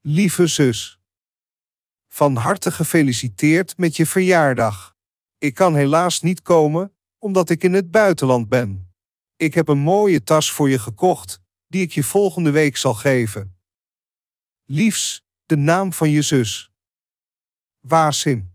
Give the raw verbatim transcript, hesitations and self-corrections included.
Lieve zus, van harte gefeliciteerd met je verjaardag. Ik kan helaas niet komen, omdat ik in het buitenland ben. Ik heb een mooie tas voor je gekocht, die ik je volgende week zal geven. Liefs, de naam van je zus. Wasim.